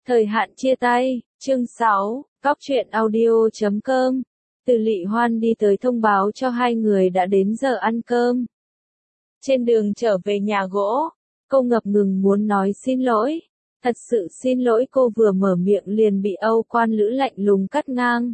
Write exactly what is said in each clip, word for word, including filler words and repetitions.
Thời hạn chia tay, chương sáu, Góc truyện audio chấm com. Từ Lị Hoan đi tới thông báo cho hai người đã đến giờ ăn cơm. Trên đường trở về nhà gỗ, cô ngập ngừng muốn nói xin lỗi. Thật sự xin lỗi, cô vừa mở miệng liền bị Âu Quan Lữ lạnh lùng cắt ngang.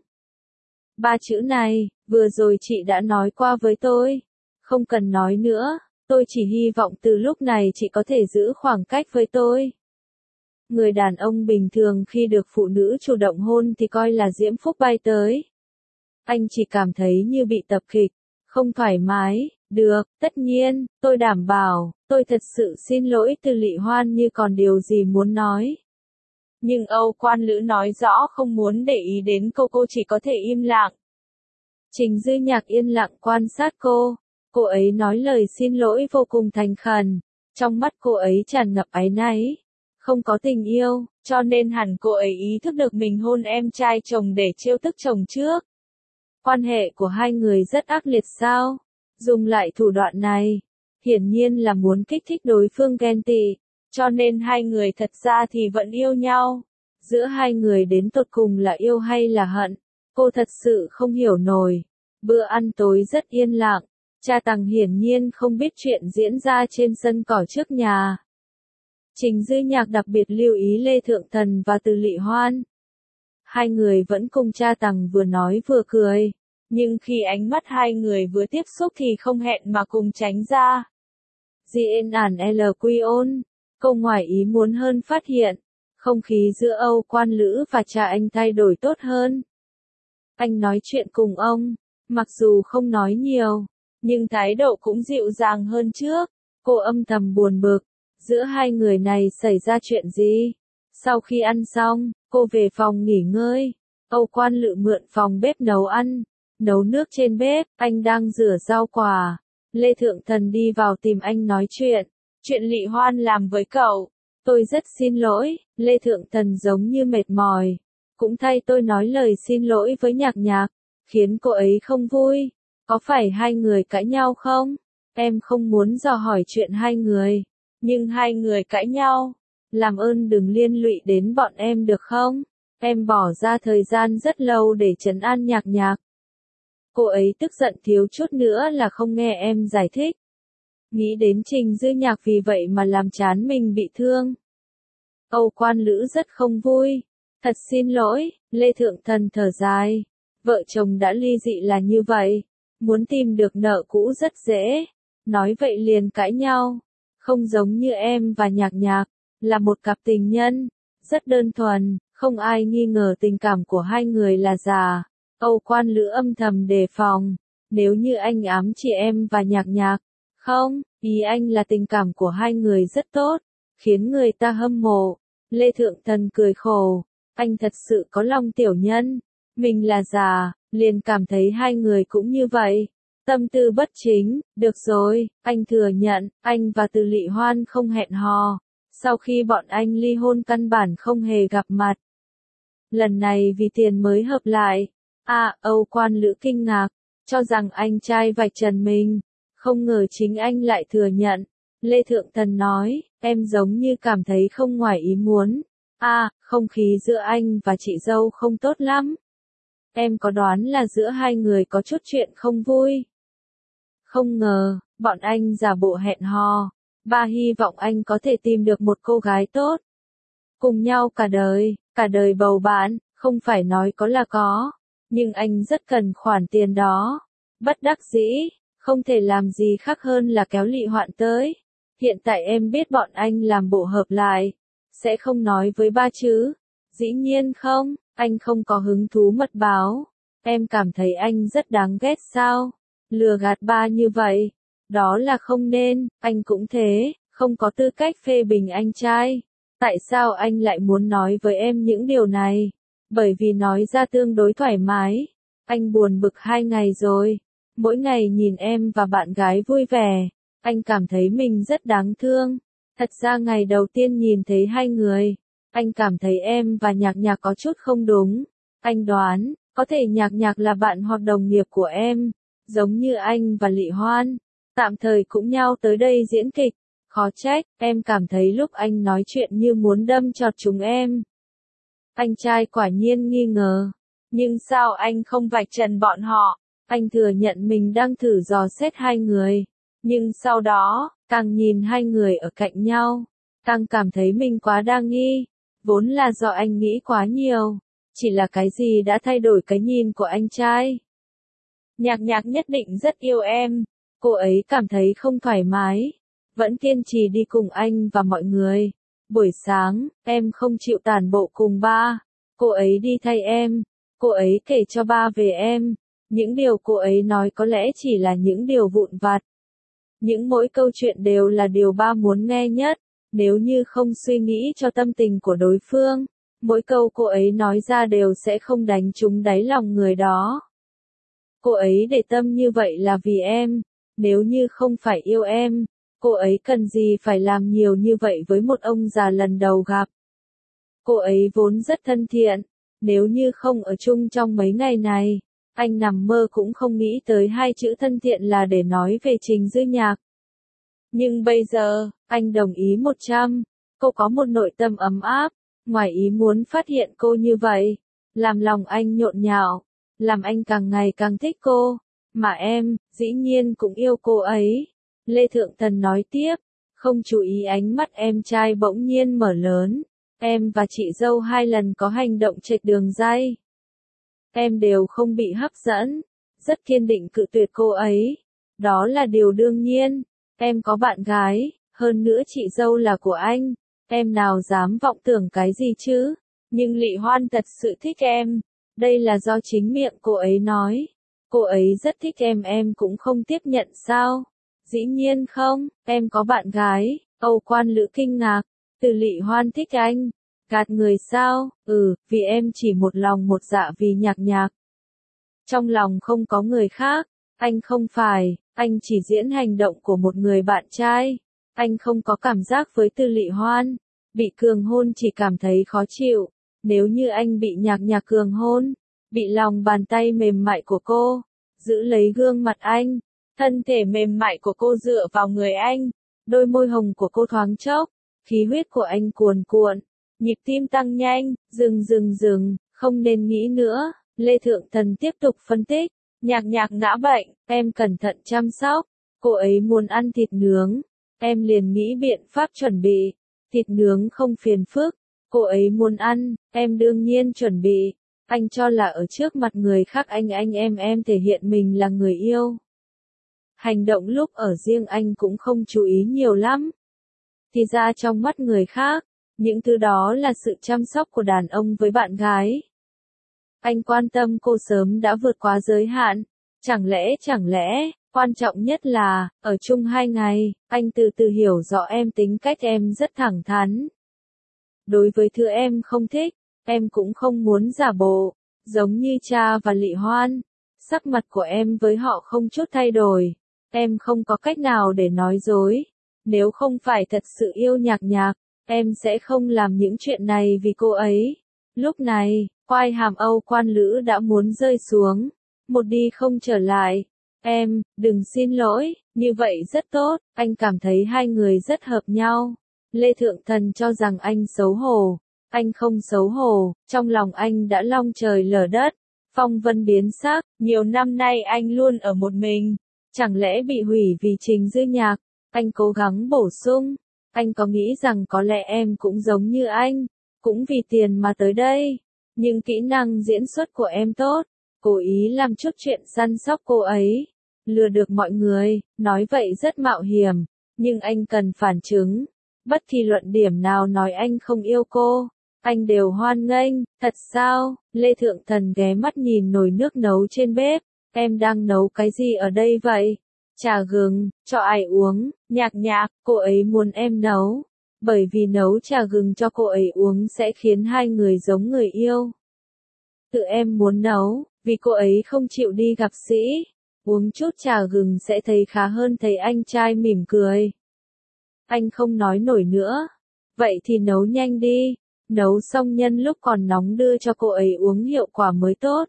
Ba chữ này, vừa rồi chị đã nói qua với tôi. Không cần nói nữa, tôi chỉ hy vọng từ lúc này chị có thể giữ khoảng cách với tôi. Người đàn ông bình thường khi được phụ nữ chủ động hôn thì coi là diễm phúc bay tới. Anh chỉ cảm thấy như bị tập kích, không thoải mái. Được, tất nhiên, tôi đảm bảo, tôi thật sự xin lỗi. Từ Lị Hoan như còn điều gì muốn nói. Nhưng Âu Quan Lữ nói rõ không muốn để ý đến cô, cô chỉ có thể im lặng. Trình Dư Nhạc yên lặng quan sát cô, cô ấy nói lời xin lỗi vô cùng thành khẩn, trong mắt cô ấy tràn ngập áy náy. Không có tình yêu, cho nên hẳn cô ấy ý thức được mình hôn em trai chồng để trêu tức chồng trước. Quan hệ của hai người rất ác liệt sao? Dùng lại thủ đoạn này, hiển nhiên là muốn kích thích đối phương ghen tị, cho nên hai người thật ra thì vẫn yêu nhau. Giữa hai người đến tột cùng là yêu hay là hận? Cô thật sự không hiểu nổi. Bữa ăn tối rất yên lặng, cha Tằng hiển nhiên không biết chuyện diễn ra trên sân cỏ trước nhà. Trình Dư Nhạc đặc biệt lưu ý Lê Thượng Thần và Từ Lị Hoan. Hai người vẫn cùng cha Tằng vừa nói vừa cười, nhưng khi ánh mắt hai người vừa tiếp xúc thì không hẹn mà cùng tránh ra. Diện ản L Quy ôn, câu ngoài ý muốn hơn phát hiện, không khí giữa Âu Quan Lữ và cha anh thay đổi tốt hơn. Anh nói chuyện cùng ông, mặc dù không nói nhiều, nhưng thái độ cũng dịu dàng hơn trước. Cô âm thầm buồn bực. Giữa hai người này xảy ra chuyện gì? Sau khi ăn xong, cô về phòng nghỉ ngơi. Âu Quan Lự mượn phòng bếp nấu ăn, nấu nước trên bếp, anh đang rửa rau quả. Lê Thượng Thần đi vào tìm anh nói chuyện. Chuyện Lị Hoan làm với cậu, tôi rất xin lỗi. Lê Thượng Thần giống như mệt mỏi. Cũng thay tôi nói lời xin lỗi với Nhạc Nhạc, khiến cô ấy không vui. Có phải hai người cãi nhau không? Em không muốn dò hỏi chuyện hai người. Nhưng hai người cãi nhau, làm ơn đừng liên lụy đến bọn em được không? Em bỏ ra thời gian rất lâu để trấn an Nhạc Nhạc. Cô ấy tức giận thiếu chút nữa là không nghe em giải thích. Nghĩ đến Trình Dư Nhạc vì vậy mà làm chán mình bị thương. Âu Quan Lữ rất không vui. Thật xin lỗi, Lê Thượng Thần thở dài. Vợ chồng đã ly dị là như vậy. Muốn tìm được nợ cũ rất dễ. Nói vậy liền cãi nhau. Không giống như em và Nhạc Nhạc, là một cặp tình nhân, rất đơn thuần, không ai nghi ngờ tình cảm của hai người là giả. Âu Quan Lữ âm thầm đề phòng, nếu như anh ám chỉ em và Nhạc Nhạc, không, ý anh là tình cảm của hai người rất tốt, khiến người ta hâm mộ. Lê Thượng Thần cười khổ, anh thật sự có lòng tiểu nhân, mình là già, liền cảm thấy hai người cũng như vậy. Tâm tư bất chính, được rồi, anh thừa nhận, anh và Từ Lị Hoan không hẹn hò. Sau khi bọn anh ly hôn căn bản không hề gặp mặt. Lần này vì tiền mới hợp lại. À, Âu Quan Lữ kinh ngạc, cho rằng anh trai vạch trần mình. Không ngờ chính anh lại thừa nhận. Lê Thượng Thần nói, em giống như cảm thấy không ngoài ý muốn. À, không khí giữa anh và chị dâu không tốt lắm. Em có đoán là giữa hai người có chút chuyện không vui. Không ngờ, bọn anh giả bộ hẹn hò. Ba hy vọng anh có thể tìm được một cô gái tốt. Cùng nhau cả đời, cả đời bầu bạn, không phải nói có là có. Nhưng anh rất cần khoản tiền đó. Bất đắc dĩ, không thể làm gì khác hơn là kéo Lị Hoạn tới. Hiện tại em biết bọn anh làm bộ hợp lại. Sẽ không nói với ba chứ? Dĩ nhiên không, anh không có hứng thú mật báo. Em cảm thấy anh rất đáng ghét sao? Lừa gạt ba như vậy, đó là không nên, anh cũng thế, không có tư cách phê bình anh trai. Tại sao anh lại muốn nói với em những điều này? Bởi vì nói ra tương đối thoải mái. Anh buồn bực hai ngày rồi. Mỗi ngày nhìn em và bạn gái vui vẻ, anh cảm thấy mình rất đáng thương. Thật ra ngày đầu tiên nhìn thấy hai người, anh cảm thấy em và Nhạc Nhạc có chút không đúng. Anh đoán, có thể Nhạc Nhạc là bạn hoặc đồng nghiệp của em. Giống như anh và Lị Hoan, tạm thời cũng nhau tới đây diễn kịch. Khó trách, em cảm thấy lúc anh nói chuyện như muốn đâm chọt chúng em. Anh trai quả nhiên nghi ngờ. Nhưng sao anh không vạch trần bọn họ? Anh thừa nhận mình đang thử dò xét hai người. Nhưng sau đó, càng nhìn hai người ở cạnh nhau, càng cảm thấy mình quá đa nghi. Vốn là do anh nghĩ quá nhiều. Chỉ là cái gì đã thay đổi cái nhìn của anh trai? Nhạc Nhạc nhất định rất yêu em. Cô ấy cảm thấy không thoải mái. Vẫn kiên trì đi cùng anh và mọi người. Buổi sáng, em không chịu tản bộ cùng ba. Cô ấy đi thay em. Cô ấy kể cho ba về em. Những điều cô ấy nói có lẽ chỉ là những điều vụn vặt. Những mỗi câu chuyện đều là điều ba muốn nghe nhất. Nếu như không suy nghĩ cho tâm tình của đối phương, mỗi câu cô ấy nói ra đều sẽ không đánh trúng đáy lòng người đó. Cô ấy để tâm như vậy là vì em. Nếu như không phải yêu em, cô ấy cần gì phải làm nhiều như vậy với một ông già lần đầu gặp. Cô ấy vốn rất thân thiện. Nếu như không ở chung trong mấy ngày này, anh nằm mơ cũng không nghĩ tới hai chữ thân thiện là để nói về Trình Dư Nhạc. Nhưng bây giờ, anh đồng ý một trăm. Cô có một nội tâm ấm áp, ngoài ý muốn phát hiện cô như vậy, làm lòng anh nhộn nhạo, làm anh càng ngày càng thích cô. Mà em, dĩ nhiên cũng yêu cô ấy. Lê Thượng Thần nói tiếp, không chú ý ánh mắt em trai bỗng nhiên mở lớn. Em và chị dâu hai lần có hành động chệch đường ray. Em đều không bị hấp dẫn, rất kiên định cự tuyệt cô ấy. Đó là điều đương nhiên. Em có bạn gái, hơn nữa chị dâu là của anh. Em nào dám vọng tưởng cái gì chứ? Nhưng Lị Hoan thật sự thích em. Đây là do chính miệng cô ấy nói. Cô ấy rất thích em, em cũng không tiếp nhận sao? Dĩ nhiên không, em có bạn gái. Âu Quan Lữ kinh ngạc. Từ Lị Hoan thích anh. Gạt người sao? Ừ, vì em chỉ một lòng một dạ vì Nhạc Nhạc. Trong lòng không có người khác. Anh không phải, anh chỉ diễn hành động của một người bạn trai. Anh không có cảm giác với Từ Lị Hoan. Bị cường hôn chỉ cảm thấy khó chịu. Nếu như anh bị Nhạc Nhạc cường hôn, bị lòng bàn tay mềm mại của cô giữ lấy gương mặt anh, thân thể mềm mại của cô dựa vào người anh, đôi môi hồng của cô thoáng chốc, khí huyết của anh cuồn cuộn, nhịp tim tăng nhanh, dừng dừng dừng, không nên nghĩ nữa. Lê Thượng Thần tiếp tục phân tích, Nhạc Nhạc ngã bệnh, em cẩn thận chăm sóc, cô ấy muốn ăn thịt nướng, em liền nghĩ biện pháp chuẩn bị, thịt nướng không phiền phức, cô ấy muốn ăn, em đương nhiên chuẩn bị. Anh cho là ở trước mặt người khác anh anh em em thể hiện mình là người yêu. Hành động lúc ở riêng anh cũng không chú ý nhiều lắm. Thì ra trong mắt người khác, những thứ đó là sự chăm sóc của đàn ông với bạn gái. Anh quan tâm cô sớm đã vượt quá giới hạn. Chẳng lẽ chẳng lẽ, quan trọng nhất là, ở chung hai ngày, anh từ từ hiểu rõ em tính cách em rất thẳng thắn. Đối với thứ em không thích, em cũng không muốn giả bộ, giống như cha và Lị Hoan. Sắc mặt của em với họ không chút thay đổi. Em không có cách nào để nói dối. Nếu không phải thật sự yêu Nhạc Nhạc, em sẽ không làm những chuyện này vì cô ấy. Lúc này, quai hàm Âu Quan Lữ đã muốn rơi xuống. Một đi không trở lại. Em, đừng xin lỗi, như vậy rất tốt, anh cảm thấy hai người rất hợp nhau. Lê Thượng Thần cho rằng anh xấu hổ. Anh không xấu hổ, trong lòng anh đã long trời lở đất. Phong vân biến sắc, nhiều năm nay anh luôn ở một mình. Chẳng lẽ bị hủy vì Trình Dư Nhạc? Anh cố gắng bổ sung. Anh có nghĩ rằng có lẽ em cũng giống như anh, cũng vì tiền mà tới đây. Nhưng kỹ năng diễn xuất của em tốt, cố ý làm chút chuyện săn sóc cô ấy, lừa được mọi người, nói vậy rất mạo hiểm, nhưng anh cần phản chứng. Bất kỳ luận điểm nào nói anh không yêu cô, anh đều hoan nghênh. Thật sao? Lê Thượng Thần ghé mắt nhìn nồi nước nấu trên bếp. Em đang nấu cái gì ở đây vậy? Trà gừng, cho ai uống? Nhạc Nhạc, cô ấy muốn em nấu. Bởi vì nấu trà gừng cho cô ấy uống sẽ khiến hai người giống người yêu. Tự em muốn nấu, vì cô ấy không chịu đi gặp sĩ. Uống chút trà gừng sẽ thấy khá hơn. Thấy anh trai mỉm cười. Anh không nói nổi nữa. Vậy thì nấu nhanh đi. Nấu xong nhân lúc còn nóng đưa cho cô ấy uống hiệu quả mới tốt.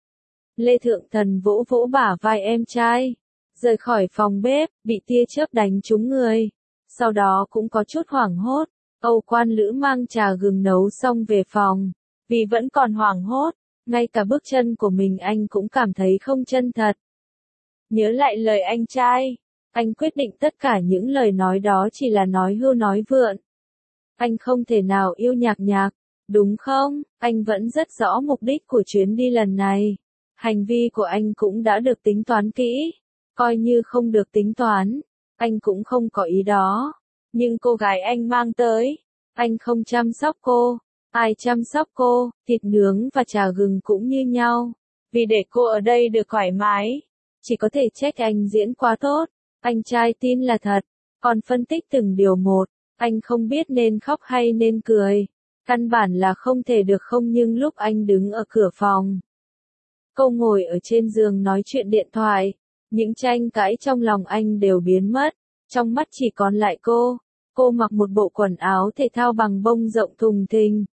Lê Thượng Thần vỗ vỗ bả vai em trai. Rời khỏi phòng bếp, bị tia chớp đánh trúng người. Sau đó cũng có chút hoảng hốt. Âu Quan Lữ mang trà gừng nấu xong về phòng. Vì vẫn còn hoảng hốt, ngay cả bước chân của mình anh cũng cảm thấy không chân thật. Nhớ lại lời anh trai, anh quyết định tất cả những lời nói đó chỉ là nói hưu nói vượn. Anh không thể nào yêu Nhạc Nhạc, đúng không? Anh vẫn rất rõ mục đích của chuyến đi lần này. Hành vi của anh cũng đã được tính toán kỹ. Coi như không được tính toán, anh cũng không có ý đó. Nhưng cô gái anh mang tới, anh không chăm sóc cô. Ai chăm sóc cô, thịt nướng và trà gừng cũng như nhau. Vì để cô ở đây được thoải mái, chỉ có thể trách anh diễn quá tốt. Anh trai tin là thật, còn phân tích từng điều một, anh không biết nên khóc hay nên cười. Căn bản là không thể được không, nhưng lúc anh đứng ở cửa phòng, cô ngồi ở trên giường nói chuyện điện thoại, những tranh cãi trong lòng anh đều biến mất, trong mắt chỉ còn lại cô. Cô mặc một bộ quần áo thể thao bằng bông rộng thùng thình,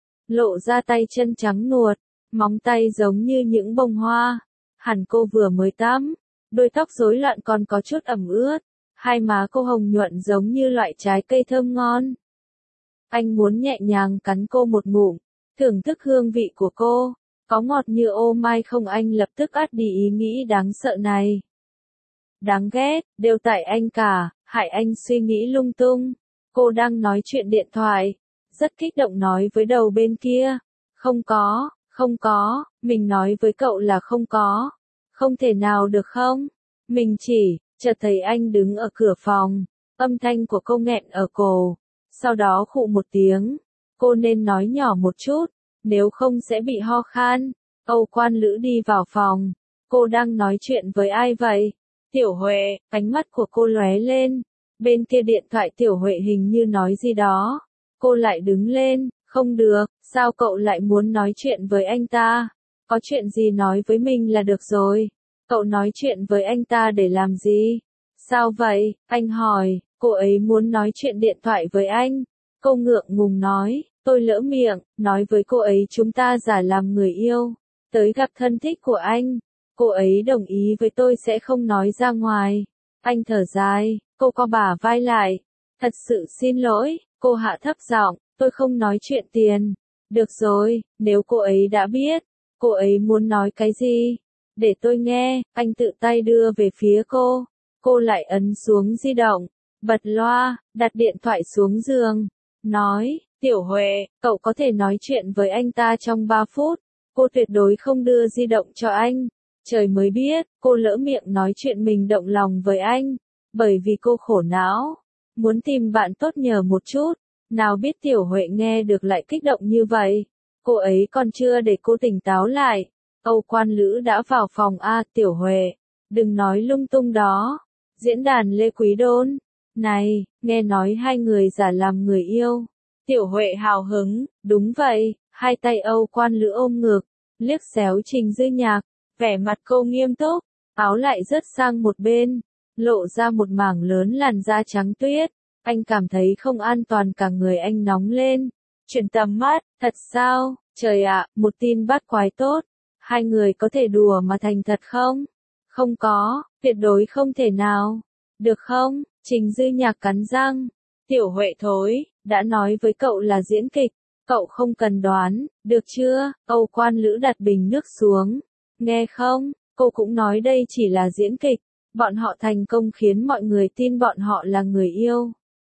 lộ ra tay chân trắng nuột, móng tay giống như những bông hoa. Hẳn cô vừa mới tắm, đôi tóc rối loạn còn có chút ẩm ướt, hai má cô hồng nhuận giống như loại trái cây thơm ngon. Anh muốn nhẹ nhàng cắn cô một ngụm, thưởng thức hương vị của cô, có ngọt như ô mai không? Anh lập tức át đi ý nghĩ đáng sợ này. Đáng ghét, đều tại anh cả, hại anh suy nghĩ lung tung. Cô đang nói chuyện điện thoại, rất kích động nói với đầu bên kia. Không có, không có, mình nói với cậu là không có. Không thể nào được không? Mình chỉ, chợt thấy anh đứng ở cửa phòng, âm thanh của cô nghẹn ở cổ. Sau đó khụ một tiếng, cô nên nói nhỏ một chút, nếu không sẽ bị ho khan. Âu Quan Lữ đi vào phòng, cô đang nói chuyện với ai vậy? Tiểu Huệ, ánh mắt của cô lóe lên, bên kia điện thoại Tiểu Huệ hình như nói gì đó. Cô lại đứng lên, không được, sao cậu lại muốn nói chuyện với anh ta? Có chuyện gì nói với mình là được rồi. Cậu nói chuyện với anh ta để làm gì? Sao vậy? Anh hỏi, cô ấy muốn nói chuyện điện thoại với anh. Cô ngượng ngùng nói, tôi lỡ miệng, nói với cô ấy chúng ta giả làm người yêu, tới gặp thân thích của anh. Cô ấy đồng ý với tôi sẽ không nói ra ngoài. Anh thở dài, cô co bả vai lại. Thật sự xin lỗi, cô hạ thấp giọng, tôi không nói chuyện tiền. Được rồi, nếu cô ấy đã biết, cô ấy muốn nói cái gì? Để tôi nghe. Anh tự tay đưa về phía cô. Cô lại ấn xuống di động, bật loa, đặt điện thoại xuống giường. Nói, Tiểu Huệ, cậu có thể nói chuyện với anh ta trong ba phút. Cô tuyệt đối không đưa di động cho anh. Trời mới biết, cô lỡ miệng nói chuyện mình động lòng với anh. Bởi vì cô khổ não, muốn tìm bạn tốt nhờ một chút. Nào biết Tiểu Huệ nghe được lại kích động như vậy. Cô ấy còn chưa để cô tỉnh táo lại. Âu Quan Lữ đã vào phòng. A, Tiểu Huệ, đừng nói lung tung đó. Diễn đàn Lê Quý Đôn. Này, nghe nói hai người giả làm người yêu. Tiểu Huệ hào hứng, đúng vậy. Hai tay Âu Quan Lữ ôm ngực, liếc xéo Trình Dư Nhạc. Vẻ mặt cô nghiêm túc, áo lại rớt sang một bên, lộ ra một mảng lớn làn da trắng tuyết. Anh cảm thấy không an toàn, cả người anh nóng lên. Chuyển tầm mắt, thật sao? Trời ạ, một tin bắt quái tốt. Hai người có thể đùa mà thành thật không? Không có, tuyệt đối không thể nào. Được không? Trình Dư Nhạc cắn răng. Tiểu Huệ thối, đã nói với cậu là diễn kịch, cậu không cần đoán, được chưa? Âu Quan Lữ đặt bình nước xuống. Nghe không? Cô cũng nói đây chỉ là diễn kịch. Bọn họ thành công khiến mọi người tin bọn họ là người yêu.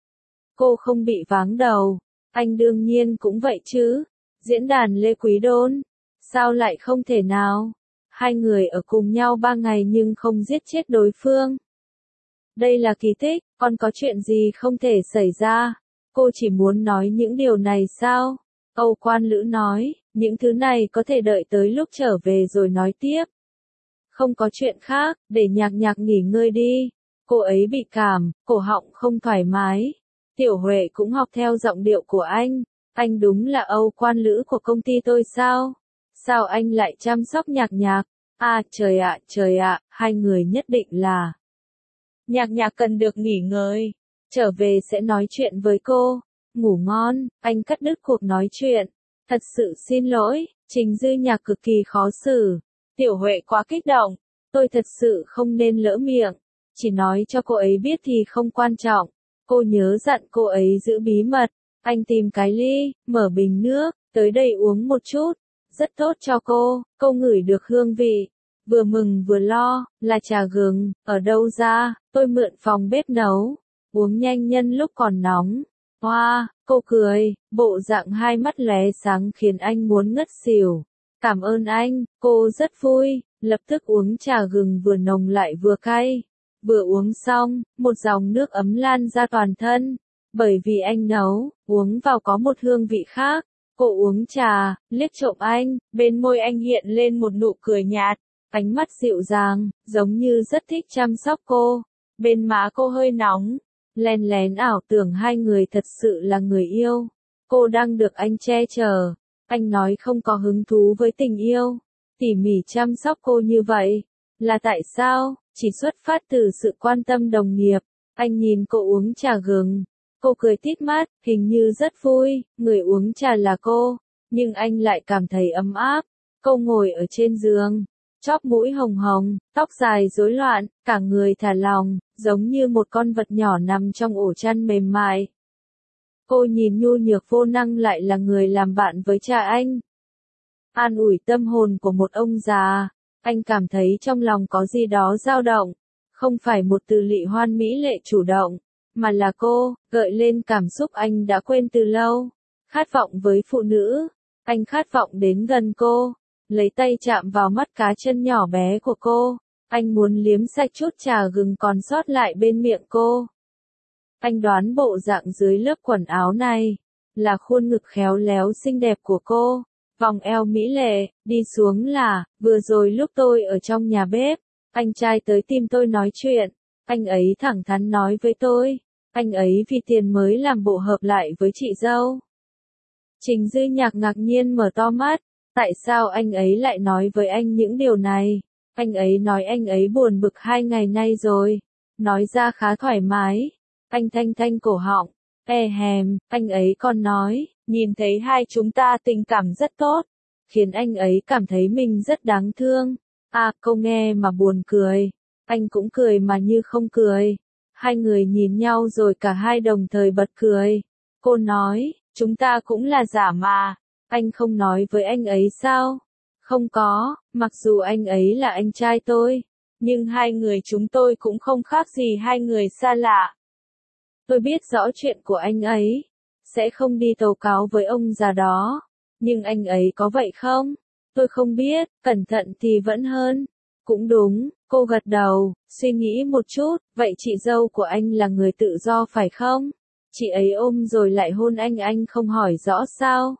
Cô không bị váng đầu. Anh đương nhiên cũng vậy chứ. Diễn đàn Lê Quý Đôn. Sao lại không thể nào? Hai người ở cùng nhau ba ngày nhưng không giết chết đối phương. Đây là kỳ tích, còn có chuyện gì không thể xảy ra? Cô chỉ muốn nói những điều này sao? Âu Quan Lữ nói, những thứ này có thể đợi tới lúc trở về rồi nói tiếp. Không có chuyện khác, để Nhạc Nhạc nghỉ ngơi đi. Cô ấy bị cảm, cổ họng không thoải mái. Tiểu Huệ cũng học theo giọng điệu của anh. Anh đúng là Âu Quan Lữ của công ty tôi sao? Sao anh lại chăm sóc Nhạc Nhạc? À trời ạ, trời ạ, hai người nhất định là. Nhạc Nhạc cần được nghỉ ngơi. Trở về sẽ nói chuyện với cô. Ngủ ngon. Anh cắt đứt cuộc nói chuyện. Thật sự xin lỗi. Trình Dư Nhạc cực kỳ khó xử. Tiểu Huệ quá kích động. Tôi thật sự không nên lỡ miệng. Chỉ nói cho cô ấy biết thì không quan trọng. Cô nhớ dặn cô ấy giữ bí mật. Anh tìm cái ly, mở bình nước, tới đây uống một chút, rất tốt cho cô, cô ngửi được hương vị, vừa mừng vừa lo, là trà gừng, ở đâu ra, tôi mượn phòng bếp nấu, uống nhanh nhân lúc còn nóng. Hoa, wow, cô cười, bộ dạng hai mắt lóe sáng khiến anh muốn ngất xỉu. Cảm ơn anh, cô rất vui, lập tức uống trà gừng vừa nồng lại vừa cay. Vừa uống xong, một dòng nước ấm lan ra toàn thân. Bởi vì anh nấu, uống vào có một hương vị khác. Cô uống trà, liếc trộm anh, bên môi anh hiện lên một nụ cười nhạt, ánh mắt dịu dàng, giống như rất thích chăm sóc cô. Bên má cô hơi nóng, len lén ảo tưởng hai người thật sự là người yêu. Cô đang được anh che chở. Anh nói không có hứng thú với tình yêu, tỉ mỉ chăm sóc cô như vậy. Là tại sao? Chỉ xuất phát từ sự quan tâm đồng nghiệp. Anh nhìn cô uống trà gừng. Cô cười tít mắt, hình như rất vui, người uống trà là cô. Nhưng anh lại cảm thấy ấm áp. Cô ngồi ở trên giường, chóp mũi hồng hồng, tóc dài rối loạn, cả người thả lỏng, giống như một con vật nhỏ nằm trong ổ chăn mềm mại. Cô nhìn nhu nhược vô năng lại là người làm bạn với cha anh. An ủi tâm hồn của một ông già, anh cảm thấy trong lòng có gì đó dao động. Không phải một từ Lị Hoan mỹ lệ chủ động, mà là cô, gợi lên cảm xúc anh đã quên từ lâu. Khát vọng với phụ nữ, anh khát vọng đến gần cô, lấy tay chạm vào mắt cá chân nhỏ bé của cô. Anh muốn liếm sạch chút trà gừng còn sót lại bên miệng cô. Anh đoán bộ dạng dưới lớp quần áo này, là khuôn ngực khéo léo xinh đẹp của cô, vòng eo mỹ lệ, đi xuống là, vừa rồi lúc tôi ở trong nhà bếp, anh trai tới tìm tôi nói chuyện, anh ấy thẳng thắn nói với tôi, anh ấy vì tiền mới làm bộ hợp lại với chị dâu. Trình Dư Nhạc ngạc nhiên mở to mắt, tại sao anh ấy lại nói với anh những điều này? Anh ấy nói anh ấy buồn bực hai ngày nay rồi, nói ra khá thoải mái. Anh thanh thanh cổ họng, e hèm, anh ấy còn nói, nhìn thấy hai chúng ta tình cảm rất tốt, khiến anh ấy cảm thấy mình rất đáng thương. À, cô nghe mà buồn cười, anh cũng cười mà như không cười. Hai người nhìn nhau rồi cả hai đồng thời bật cười. Cô nói, chúng ta cũng là giả mà, anh không nói với anh ấy sao? Không có, mặc dù anh ấy là anh trai tôi, nhưng hai người chúng tôi cũng không khác gì hai người xa lạ. Tôi biết rõ chuyện của anh ấy, sẽ không đi tố cáo với ông già đó, nhưng anh ấy có vậy không? Tôi không biết, cẩn thận thì vẫn hơn. Cũng đúng, cô gật đầu, suy nghĩ một chút, vậy chị dâu của anh là người tự do phải không? Chị ấy ôm rồi lại hôn anh anh không hỏi rõ sao?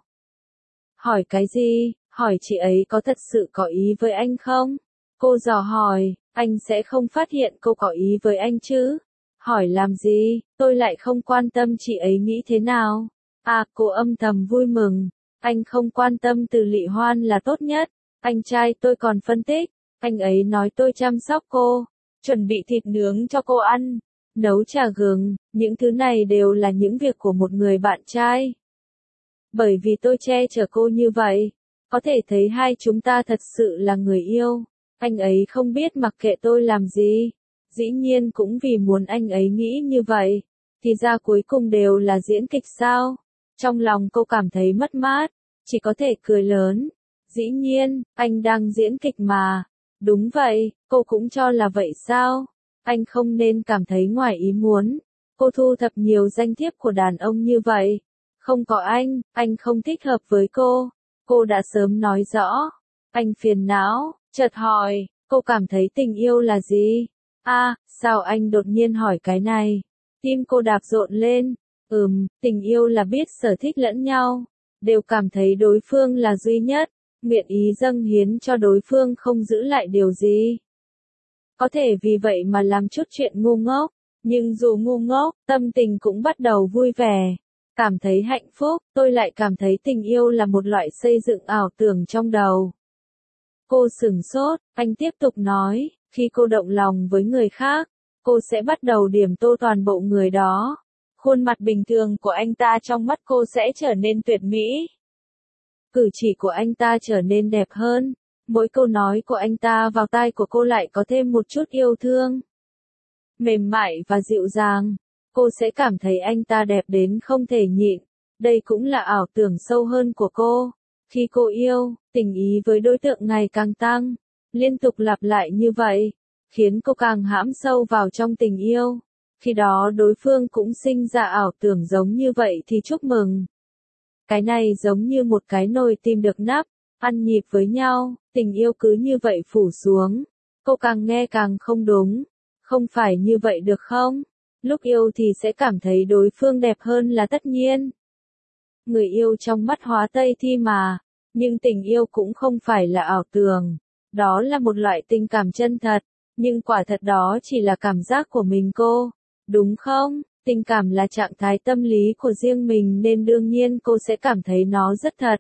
Hỏi cái gì? Hỏi chị ấy có thật sự có ý với anh không? Cô dò hỏi, anh sẽ không phát hiện cô có ý với anh chứ? Hỏi làm gì, tôi lại không quan tâm chị ấy nghĩ thế nào. À, cô âm thầm vui mừng, anh không quan tâm Từ Lị Hoan là tốt nhất. Anh trai tôi còn phân tích, anh ấy nói tôi chăm sóc cô, chuẩn bị thịt nướng cho cô ăn, nấu trà gừng, những thứ này đều là những việc của một người bạn trai. Bởi vì tôi che chở cô như vậy, có thể thấy hai chúng ta thật sự là người yêu. Anh ấy không biết mặc kệ tôi làm gì. Dĩ nhiên cũng vì muốn anh ấy nghĩ như vậy, thì ra cuối cùng đều là diễn kịch sao? Trong lòng cô cảm thấy mất mát, chỉ có thể cười lớn. Dĩ nhiên, anh đang diễn kịch mà. Đúng vậy, cô cũng cho là vậy sao? Anh không nên cảm thấy ngoài ý muốn. Cô thu thập nhiều danh thiếp của đàn ông như vậy. Không có anh, anh không thích hợp với cô. Cô đã sớm nói rõ. Anh phiền não, chợt hỏi, cô cảm thấy tình yêu là gì? À, sao anh đột nhiên hỏi cái này? Tim cô đạp rộn lên. Ừm, tình yêu là biết sở thích lẫn nhau. Đều cảm thấy đối phương là duy nhất. Nguyện ý dâng hiến cho đối phương không giữ lại điều gì. Có thể vì vậy mà làm chút chuyện ngu ngốc. Nhưng dù ngu ngốc, tâm tình cũng bắt đầu vui vẻ. Cảm thấy hạnh phúc, tôi lại cảm thấy tình yêu là một loại xây dựng ảo tưởng trong đầu. Cô sửng sốt, anh tiếp tục nói, khi cô động lòng với người khác, cô sẽ bắt đầu điểm tô toàn bộ người đó. Khuôn mặt bình thường của anh ta trong mắt cô sẽ trở nên tuyệt mỹ. Cử chỉ của anh ta trở nên đẹp hơn. Mỗi câu nói của anh ta vào tai của cô lại có thêm một chút yêu thương. Mềm mại và dịu dàng. Cô sẽ cảm thấy anh ta đẹp đến không thể nhịn. Đây cũng là ảo tưởng sâu hơn của cô. Khi cô yêu, tình ý với đối tượng ngày càng tăng, liên tục lặp lại như vậy, khiến cô càng hãm sâu vào trong tình yêu. Khi đó đối phương cũng sinh ra ảo tưởng giống như vậy thì chúc mừng. Cái này giống như một cái nồi tìm được nắp, ăn nhịp với nhau, tình yêu cứ như vậy phủ xuống. Cô càng nghe càng không đúng. Không phải như vậy được không? Lúc yêu thì sẽ cảm thấy đối phương đẹp hơn là tất nhiên. Người yêu trong mắt Hóa Tây Thi mà, nhưng tình yêu cũng không phải là ảo tưởng. Đó là một loại tình cảm chân thật, nhưng quả thật đó chỉ là cảm giác của mình cô. Đúng không? Tình cảm là trạng thái tâm lý của riêng mình nên đương nhiên cô sẽ cảm thấy nó rất thật.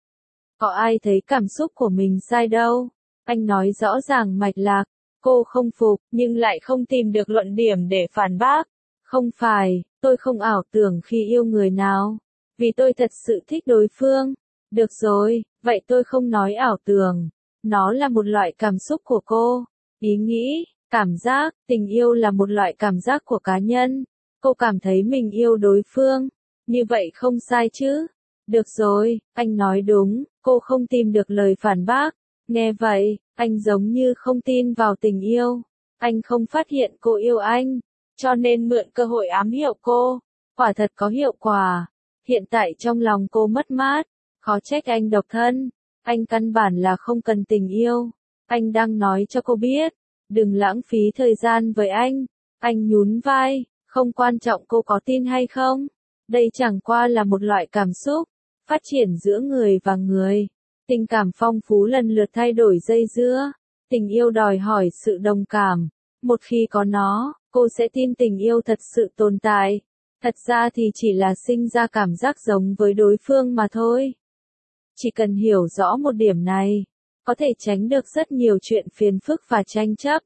Có ai thấy cảm xúc của mình sai đâu. Anh nói rõ ràng mạch lạc. Cô không phục, nhưng lại không tìm được luận điểm để phản bác. Không phải, tôi không ảo tưởng khi yêu người nào. Vì tôi thật sự thích đối phương. Được rồi, vậy tôi không nói ảo tưởng. Nó là một loại cảm xúc của cô. Ý nghĩ, cảm giác, tình yêu là một loại cảm giác của cá nhân. Cô cảm thấy mình yêu đối phương. Như vậy không sai chứ. Được rồi, anh nói đúng, cô không tìm được lời phản bác. Nghe vậy, anh giống như không tin vào tình yêu. Anh không phát hiện cô yêu anh, cho nên mượn cơ hội ám hiệu cô. Quả thật có hiệu quả. Hiện tại trong lòng cô mất mát, khó trách anh độc thân. Anh căn bản là không cần tình yêu. Anh đang nói cho cô biết, đừng lãng phí thời gian với anh. Anh nhún vai, không quan trọng cô có tin hay không. Đây chẳng qua là một loại cảm xúc, phát triển giữa người và người. Tình cảm phong phú lần lượt thay đổi dây dưa. Tình yêu đòi hỏi sự đồng cảm. Một khi có nó, cô sẽ tin tình yêu thật sự tồn tại. Thật ra thì chỉ là sinh ra cảm giác giống với đối phương mà thôi. Chỉ cần hiểu rõ một điểm này, có thể tránh được rất nhiều chuyện phiền phức và tranh chấp.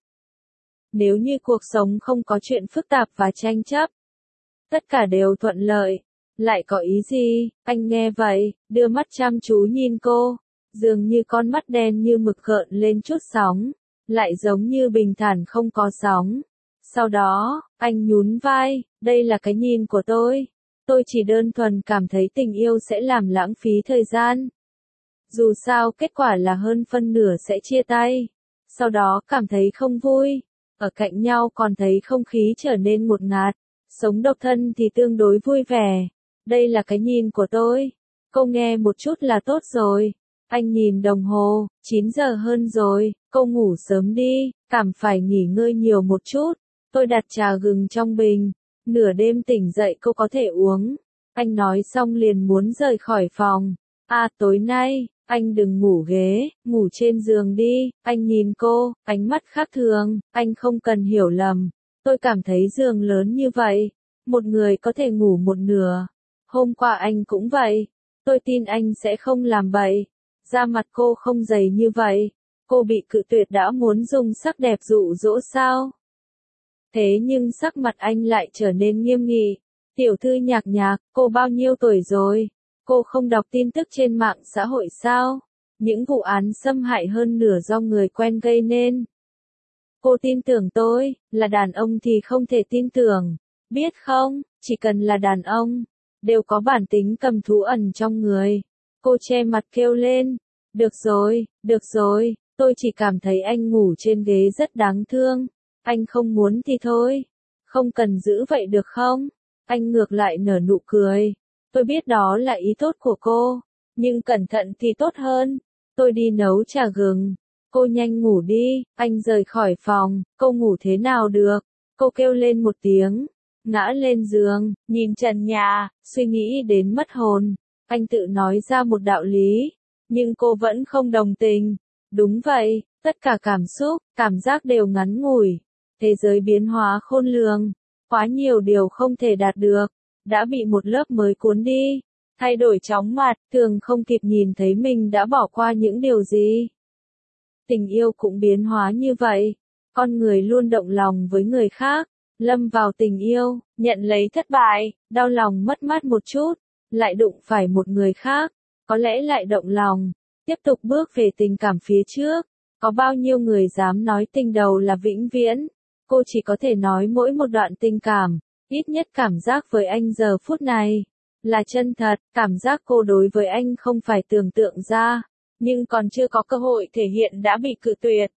Nếu như cuộc sống không có chuyện phức tạp và tranh chấp, tất cả đều thuận lợi, lại có ý gì? Anh nghe vậy, đưa mắt chăm chú nhìn cô, dường như con mắt đen như mực gợn lên chút sóng, lại giống như bình thản không có sóng. Sau đó, anh nhún vai, đây là cái nhìn của tôi. Tôi chỉ đơn thuần cảm thấy tình yêu sẽ làm lãng phí thời gian. Dù sao kết quả là hơn phân nửa sẽ chia tay. Sau đó cảm thấy không vui. Ở cạnh nhau còn thấy không khí trở nên ngột ngạt. Sống độc thân thì tương đối vui vẻ. Đây là cái nhìn của tôi. Cô nghe một chút là tốt rồi. Anh nhìn đồng hồ, chín giờ hơn rồi, cô ngủ sớm đi, cảm phải nghỉ ngơi nhiều một chút. Tôi đặt trà gừng trong bình, nửa đêm tỉnh dậy cô có thể uống. Anh nói xong liền muốn rời khỏi phòng. À tối nay, anh đừng ngủ ghế, ngủ trên giường đi. Anh nhìn cô, ánh mắt khác thường, anh không cần hiểu lầm. Tôi cảm thấy giường lớn như vậy, một người có thể ngủ một nửa. Hôm qua anh cũng vậy, tôi tin anh sẽ không làm vậy. Da mặt cô không dày như vậy, cô bị cự tuyệt đã muốn dùng sắc đẹp dụ dỗ sao? Thế nhưng sắc mặt anh lại trở nên nghiêm nghị. Tiểu thư Nhạc Nhạc, cô bao nhiêu tuổi rồi? Cô không đọc tin tức trên mạng xã hội sao? Những vụ án xâm hại hơn nửa do người quen gây nên. Cô tin tưởng tôi, là đàn ông thì không thể tin tưởng. Biết không, chỉ cần là đàn ông, đều có bản tính cầm thú ẩn trong người. Cô che mặt kêu lên. Được rồi, được rồi, tôi chỉ cảm thấy anh ngủ trên ghế rất đáng thương. Anh không muốn thì thôi. Không cần giữ vậy được không? Anh ngược lại nở nụ cười. Tôi biết đó là ý tốt của cô. Nhưng cẩn thận thì tốt hơn. Tôi đi nấu trà gừng. Cô nhanh ngủ đi. Anh rời khỏi phòng. Cô ngủ thế nào được? Cô kêu lên một tiếng. Ngã lên giường, nhìn trần nhà, suy nghĩ đến mất hồn. Anh tự nói ra một đạo lý. Nhưng cô vẫn không đồng tình. Đúng vậy, tất cả cảm xúc, cảm giác đều ngắn ngủi. Thế giới biến hóa khôn lường. Quá nhiều điều không thể đạt được. Đã bị một lớp mới cuốn đi. Thay đổi chóng mặt, thường không kịp nhìn thấy mình đã bỏ qua những điều gì. Tình yêu cũng biến hóa như vậy. Con người luôn động lòng với người khác. Lâm vào tình yêu, nhận lấy thất bại, đau lòng mất mát một chút. Lại đụng phải một người khác. Có lẽ lại động lòng. Tiếp tục bước về tình cảm phía trước. Có bao nhiêu người dám nói tình đầu là vĩnh viễn. Cô chỉ có thể nói mỗi một đoạn tình cảm. Ít nhất cảm giác với anh giờ phút này. là chân thật, cảm giác cô đối với anh không phải tưởng tượng ra, nhưng còn chưa có cơ hội thể hiện đã bị cự tuyệt.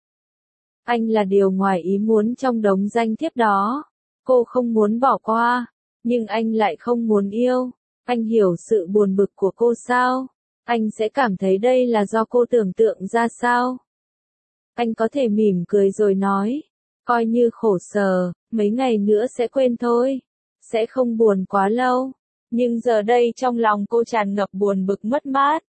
Anh là điều ngoài ý muốn trong đống danh thiếp đó. Cô không muốn bỏ qua, nhưng anh lại không muốn yêu. Anh hiểu sự buồn bực của cô sao? Anh sẽ cảm thấy đây là do cô tưởng tượng ra sao? Anh có thể mỉm cười rồi nói, coi như khổ sở, mấy ngày nữa sẽ quên thôi, sẽ không buồn quá lâu. Nhưng giờ đây trong lòng cô tràn ngập buồn bực mất mát.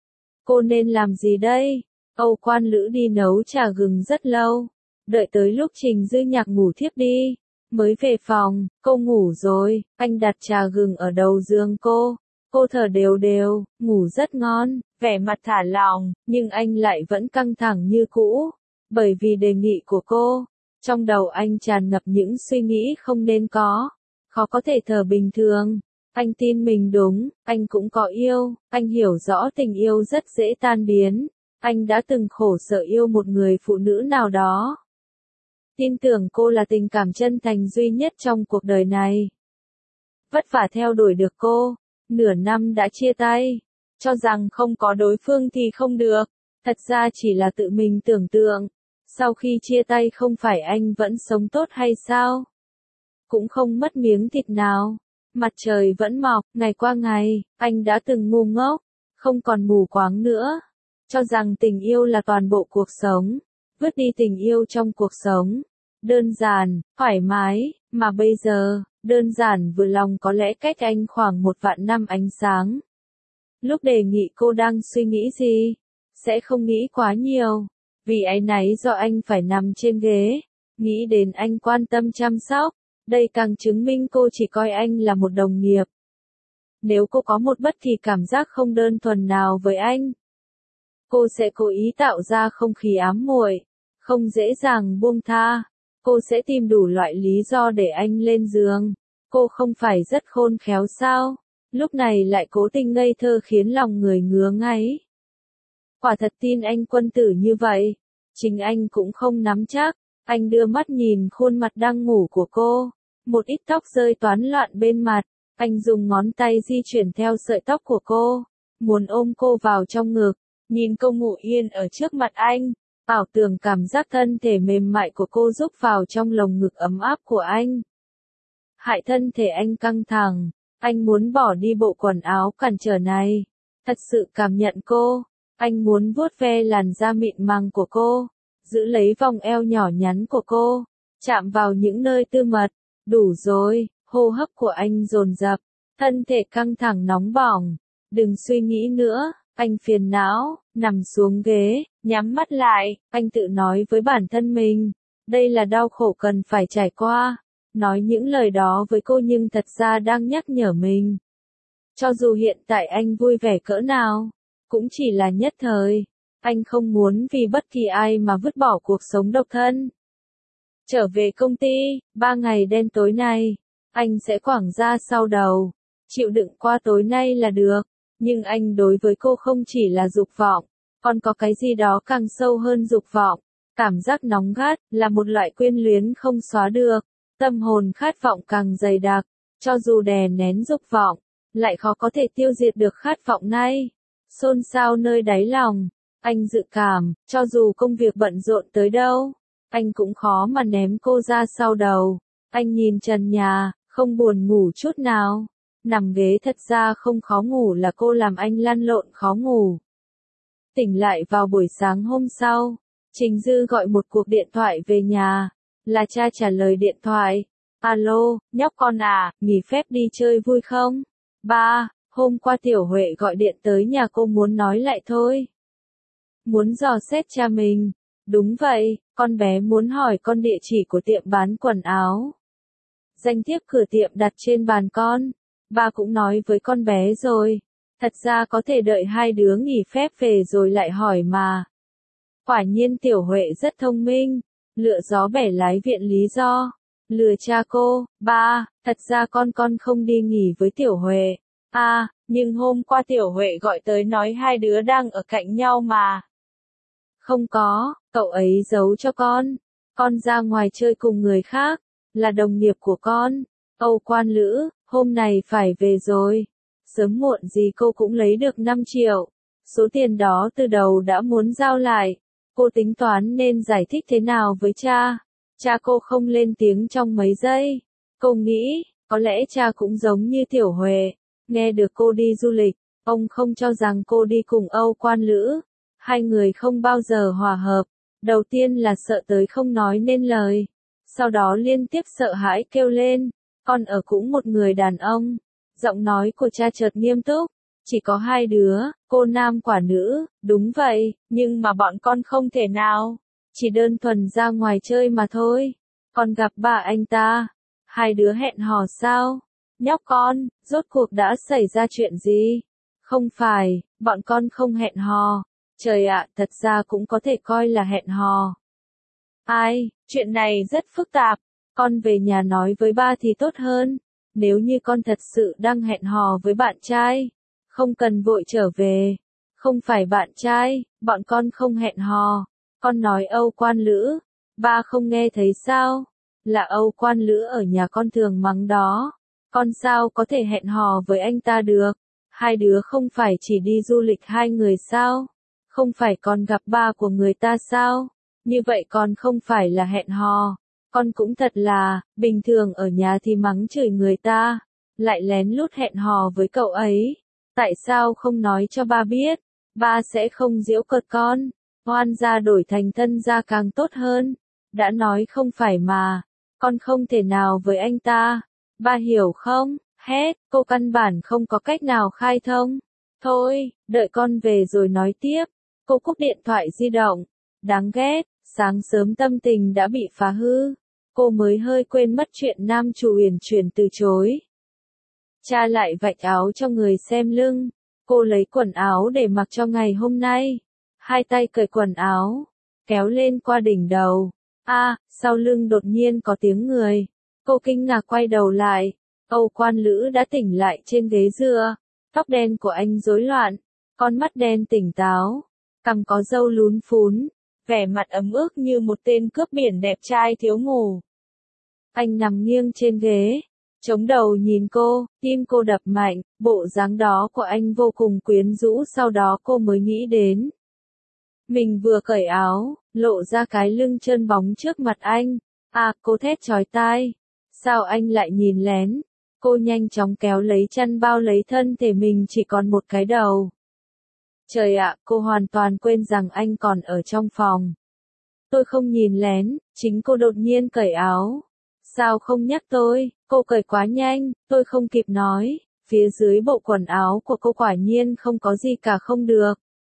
Cô nên làm gì đây? Âu Quan Lữ đi nấu trà gừng rất lâu, đợi tới lúc Trình Dư Nhạc ngủ thiếp đi, mới về phòng. Cô ngủ rồi, anh đặt trà gừng ở đầu giường cô, cô thở đều đều, ngủ rất ngon, vẻ mặt thả lỏng, nhưng anh lại vẫn căng thẳng như cũ, bởi vì đề nghị của cô. Trong đầu anh tràn ngập những suy nghĩ không nên có, khó có thể thở bình thường. Anh tin mình đúng, anh cũng có yêu, anh hiểu rõ tình yêu rất dễ tan biến. Anh đã từng khổ sở yêu một người phụ nữ nào đó. Tin tưởng cô là tình cảm chân thành duy nhất trong cuộc đời này. Vất vả theo đuổi được cô, nửa năm đã chia tay. Cho rằng không có đối phương thì không được, thật ra chỉ là tự mình tưởng tượng. Sau khi chia tay không phải anh vẫn sống tốt hay sao? Cũng không mất miếng thịt nào. Mặt trời vẫn mọc, ngày qua ngày, anh đã từng ngu ngốc, không còn mù quáng nữa. Cho rằng tình yêu là toàn bộ cuộc sống, vứt đi tình yêu trong cuộc sống. Đơn giản, thoải mái, mà bây giờ, đơn giản vừa lòng có lẽ cách anh khoảng một vạn năm ánh sáng. Lúc đề nghị cô đang suy nghĩ gì? Sẽ không nghĩ quá nhiều, vì áy náy do anh phải nằm trên ghế, nghĩ đến anh quan tâm chăm sóc. Đây càng chứng minh cô chỉ coi anh là một đồng nghiệp. Nếu cô có một bất kỳ cảm giác không đơn thuần nào với anh, cô sẽ cố ý tạo ra không khí ám muội, không dễ dàng buông tha. Cô sẽ tìm đủ loại lý do để anh lên giường. Cô không phải rất khôn khéo sao? Lúc này lại cố tình ngây thơ khiến lòng người ngứa ngáy. Quả thật tin anh quân tử như vậy. Chính anh cũng không nắm chắc. Anh đưa mắt nhìn khuôn mặt đang ngủ của cô. Một ít tóc rơi toán loạn bên mặt. Anh dùng ngón tay di chuyển theo sợi tóc của cô. Muốn ôm cô vào trong ngực. Nhìn cô ngủ yên ở trước mặt anh. Ảo tưởng cảm giác thân thể mềm mại của cô rúc vào trong lồng ngực ấm áp của anh. Hại thân thể anh căng thẳng. Anh muốn bỏ đi bộ quần áo cản trở này. Thật sự cảm nhận cô. Anh muốn vuốt ve làn da mịn màng của cô. Giữ lấy vòng eo nhỏ nhắn của cô. Chạm vào những nơi tư mật. Đủ rồi, hô hấp của anh dồn dập. Thân thể căng thẳng nóng bỏng. Đừng suy nghĩ nữa. Anh phiền não, nằm xuống ghế, nhắm mắt lại, anh tự nói với bản thân mình. Đây là đau khổ cần phải trải qua. Nói những lời đó với cô nhưng thật ra đang nhắc nhở mình. Cho dù hiện tại anh vui vẻ cỡ nào, cũng chỉ là nhất thời. Anh không muốn vì bất kỳ ai mà vứt bỏ cuộc sống độc thân. Trở về công ty, ba ngày đen tối này, anh sẽ quẳng ra sau đầu. Chịu đựng qua tối nay là được. Nhưng anh đối với cô không chỉ là dục vọng, còn có cái gì đó càng sâu hơn dục vọng. Cảm giác nóng gắt là một loại quyến luyến không xóa được. Tâm hồn khát vọng càng dày đặc, cho dù đè nén dục vọng, lại khó có thể tiêu diệt được khát vọng này. Xôn xao nơi đáy lòng, anh dự cảm, cho dù công việc bận rộn tới đâu, anh cũng khó mà ném cô ra sau đầu. Anh nhìn trần nhà, không buồn ngủ chút nào. Nằm ghế thật ra không khó ngủ là cô làm anh lăn lộn khó ngủ. Tỉnh lại vào buổi sáng hôm sau, Trình Dư gọi một cuộc điện thoại về nhà, là cha trả lời điện thoại. Alo, nhóc con à, nghỉ phép đi chơi vui không? Ba, hôm qua Tiểu Huệ gọi điện tới nhà cô muốn nói lại thôi. Muốn dò xét cha mình. Đúng vậy, con bé muốn hỏi con địa chỉ của tiệm bán quần áo. Danh thiếp cửa tiệm đặt trên bàn con. Ba cũng nói với con bé rồi. Thật ra có thể đợi hai đứa nghỉ phép về rồi lại hỏi mà. Quả nhiên Tiểu Huệ rất thông minh. Lựa gió bẻ lái viện lý do. Lừa cha cô. Ba, thật ra con con không đi nghỉ với Tiểu Huệ. À, nhưng hôm qua Tiểu Huệ gọi tới nói hai đứa đang ở cạnh nhau mà. Không có, cậu ấy giấu cho con. Con ra ngoài chơi cùng người khác. Là đồng nghiệp của con. Âu Quan Lữ, hôm này phải về rồi. sớm muộn gì cô cũng lấy được năm triệu. Số tiền đó từ đầu đã muốn giao lại. Cô tính toán nên giải thích thế nào với cha. Cha cô không lên tiếng trong mấy giây. Cô nghĩ, có lẽ cha cũng giống như Tiểu Huệ. Nghe được cô đi du lịch, ông không cho rằng cô đi cùng Âu Quan Lữ. Hai người không bao giờ hòa hợp. Đầu tiên là sợ tới không nói nên lời. Sau đó liên tiếp sợ hãi kêu lên. Con ở cũng một người đàn ông. Giọng nói của cha chợt nghiêm túc. Chỉ có hai đứa, cô nam quả nữ, đúng vậy, nhưng mà bọn con không thể nào. Chỉ đơn thuần ra ngoài chơi mà thôi. Con gặp bà anh ta. Hai đứa hẹn hò sao? Nhóc con, rốt cuộc đã xảy ra chuyện gì? Không phải, bọn con không hẹn hò. Trời ạ, thật ra cũng có thể coi là hẹn hò. Ai, chuyện này rất phức tạp. Con về nhà nói với ba thì tốt hơn. Nếu như con thật sự đang hẹn hò với bạn trai, không cần vội trở về. Không phải bạn trai, bọn con không hẹn hò. Con nói Âu Quan Lữ. Ba không nghe thấy sao? Là Âu Quan Lữ ở nhà con thường mắng đó. Con sao có thể hẹn hò với anh ta được? Hai đứa không phải chỉ đi du lịch hai người sao? Không phải còn gặp ba của người ta sao? Như vậy còn không phải là hẹn hò. Con cũng thật là, bình thường ở nhà thì mắng chửi người ta, lại lén lút hẹn hò với cậu ấy. Tại sao không nói cho ba biết? Ba sẽ không giễu cợt con. Oan gia đổi thành thân gia càng tốt hơn. Đã nói không phải mà. Con không thể nào với anh ta. Ba hiểu không? Hết, cô căn bản không có cách nào khai thông. Thôi, đợi con về rồi nói tiếp. Cô cúp điện thoại di động. Đáng ghét, sáng sớm tâm tình đã bị phá hư. Cô mới hơi quên mất chuyện nam chủ Uyển Chuyển từ chối. Cha lại vạch áo cho người xem lưng. Cô lấy quần áo để mặc cho ngày hôm nay. Hai tay cởi quần áo, kéo lên qua đỉnh đầu. A, à, sau lưng đột nhiên có tiếng người. Cô kinh ngạc quay đầu lại. Âu Quan Lữ đã tỉnh lại trên ghế dựa. Tóc đen của anh rối loạn, con mắt đen tỉnh táo, cằm có râu lún phún, vẻ mặt ấm ức như một tên cướp biển đẹp trai thiếu ngủ. Anh nằm nghiêng trên ghế, chống đầu nhìn cô, tim cô đập mạnh, bộ dáng đó của anh vô cùng quyến rũ. Sau đó cô mới nghĩ đến. Mình vừa cởi áo, lộ ra cái lưng trơn bóng trước mặt anh. À, cô thét chói tai. Sao anh lại nhìn lén? Cô nhanh chóng kéo lấy chăn bao lấy thân thể mình chỉ còn một cái đầu. Trời ạ, cô hoàn toàn quên rằng anh còn ở trong phòng. Tôi không nhìn lén, chính cô đột nhiên cởi áo. Sao không nhắc tôi? Cô cởi quá nhanh, tôi không kịp nói. Phía dưới bộ quần áo của cô quả nhiên không có gì cả không được.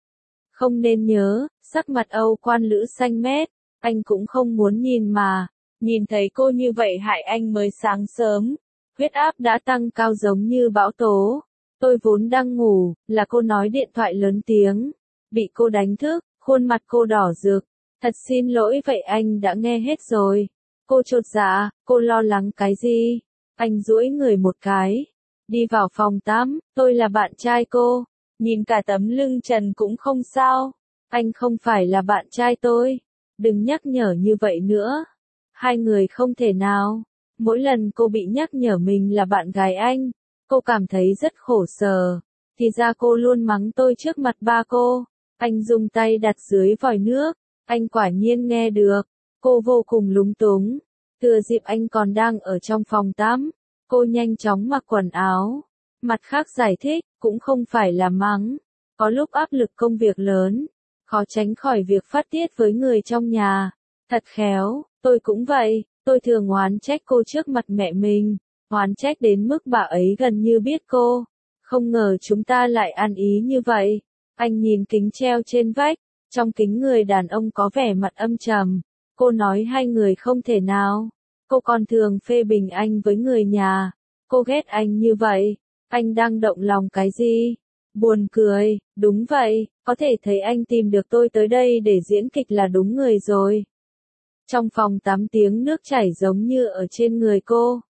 Không nên nhớ, sắc mặt Âu Quan Lữ xanh mét, anh cũng không muốn nhìn mà. Nhìn thấy cô như vậy hại anh mới sáng sớm. Huyết áp đã tăng cao giống như bão tố. Tôi vốn đang ngủ, là cô nói điện thoại lớn tiếng. Bị cô đánh thức, khuôn mặt cô đỏ rực. Thật xin lỗi vậy anh đã nghe hết rồi. Cô chột dạ, cô lo lắng cái gì? Anh duỗi người một cái. Đi vào phòng tắm, tôi là bạn trai cô. Nhìn cả tấm lưng trần cũng không sao. Anh không phải là bạn trai tôi. Đừng nhắc nhở như vậy nữa. Hai người không thể nào. Mỗi lần cô bị nhắc nhở mình là bạn gái anh, cô cảm thấy rất khổ sở. Thì ra cô luôn mắng tôi trước mặt ba cô. Anh dùng tay đặt dưới vòi nước. Anh quả nhiên nghe được. Cô vô cùng lúng túng. Thừa dịp anh còn đang ở trong phòng tắm, cô nhanh chóng mặc quần áo. Mặt khác giải thích, cũng không phải là mắng. Có lúc áp lực công việc lớn, khó tránh khỏi việc phát tiết với người trong nhà. Thật khéo, tôi cũng vậy. Tôi thường oán trách cô trước mặt mẹ mình, oán trách đến mức bà ấy gần như biết cô. Không ngờ chúng ta lại ăn ý như vậy. Anh nhìn kính treo trên vách, trong kính người đàn ông có vẻ mặt âm trầm. Cô nói hai người không thể nào. Cô còn thường phê bình anh với người nhà. Cô ghét anh như vậy. Anh đang động lòng cái gì? Buồn cười, đúng vậy, có thể thấy anh tìm được tôi tới đây để diễn kịch là đúng người rồi. Trong phòng tắm tiếng nước chảy giống như ở trên người cô.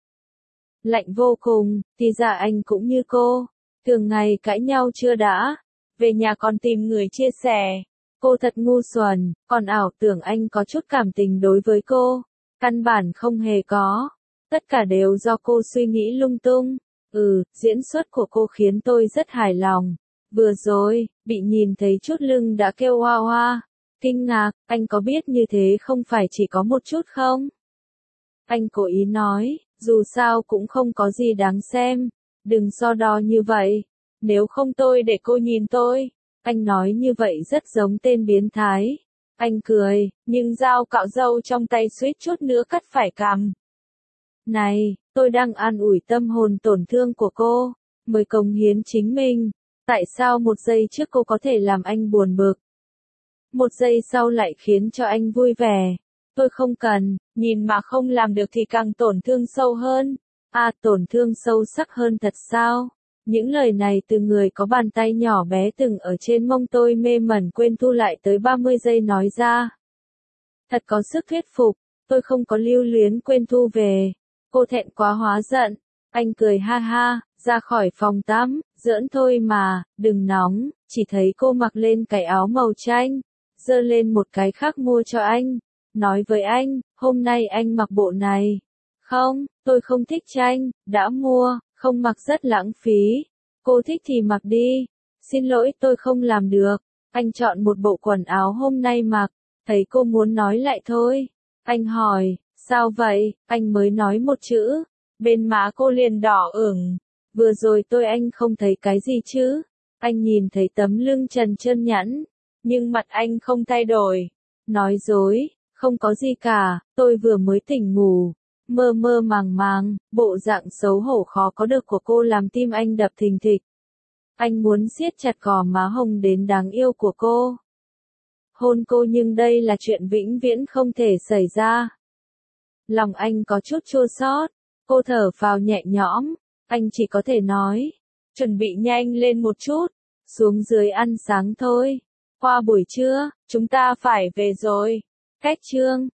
Lạnh vô cùng, thì ra anh cũng như cô. Thường ngày cãi nhau chưa đã. Về nhà còn tìm người chia sẻ. Cô thật ngu xuẩn, còn ảo tưởng anh có chút cảm tình đối với cô. Căn bản không hề có. Tất cả đều do cô suy nghĩ lung tung. Ừ, diễn xuất của cô khiến tôi rất hài lòng. Vừa rồi, bị nhìn thấy chút lưng đã kêu hoa hoa. Kinh ngạc, anh có biết như thế không phải chỉ có một chút không? Anh cố ý nói, dù sao cũng không có gì đáng xem. Đừng so đo như vậy. Nếu không tôi để cô nhìn tôi. Anh nói như vậy rất giống tên biến thái. Anh cười, nhưng dao cạo râu trong tay suýt chút nữa cắt phải cằm. Này, tôi đang an ủi tâm hồn tổn thương của cô, mới cống hiến chính mình. Tại sao một giây trước cô có thể làm anh buồn bực? Một giây sau lại khiến cho anh vui vẻ. Tôi không cần, nhìn mà không làm được thì càng tổn thương sâu hơn. À, tổn thương sâu sắc hơn thật sao? Những lời này từ người có bàn tay nhỏ bé từng ở trên mông tôi mê mẩn quên thu lại tới ba mươi giây nói ra. Thật có sức thuyết phục, tôi không có lưu luyến quên thu về. Cô thẹn quá hóa giận. Anh cười ha ha, ra khỏi phòng tắm, giỡn thôi mà, đừng nóng, chỉ thấy cô mặc lên cái áo màu chanh, giơ lên một cái khác mua cho anh. Nói với anh, hôm nay anh mặc bộ này. Không, tôi không thích chanh, đã mua, không mặc rất lãng phí. Cô thích thì mặc đi. Xin lỗi tôi không làm được. Anh chọn một bộ quần áo hôm nay mặc, thấy cô muốn nói lại thôi. Anh hỏi, sao vậy, anh mới nói một chữ. Bên má cô liền đỏ ửng. Vừa rồi tôi anh không thấy cái gì chứ. Anh nhìn thấy tấm lưng trần trơn nhẵn, nhưng mặt anh không thay đổi. Nói dối, không có gì cả, tôi vừa mới tỉnh ngủ. Mơ mơ màng màng, bộ dạng xấu hổ khó có được của cô làm tim anh đập thình thịch. Anh muốn siết chặt gò má hồng đến đáng yêu của cô. Hôn cô nhưng đây là chuyện vĩnh viễn không thể xảy ra. Lòng anh có chút chua xót. Cô thở phào nhẹ nhõm. Anh chỉ có thể nói. Chuẩn bị nhanh lên một chút. Xuống dưới ăn sáng thôi. Qua buổi trưa, chúng ta phải về rồi. Cách chương.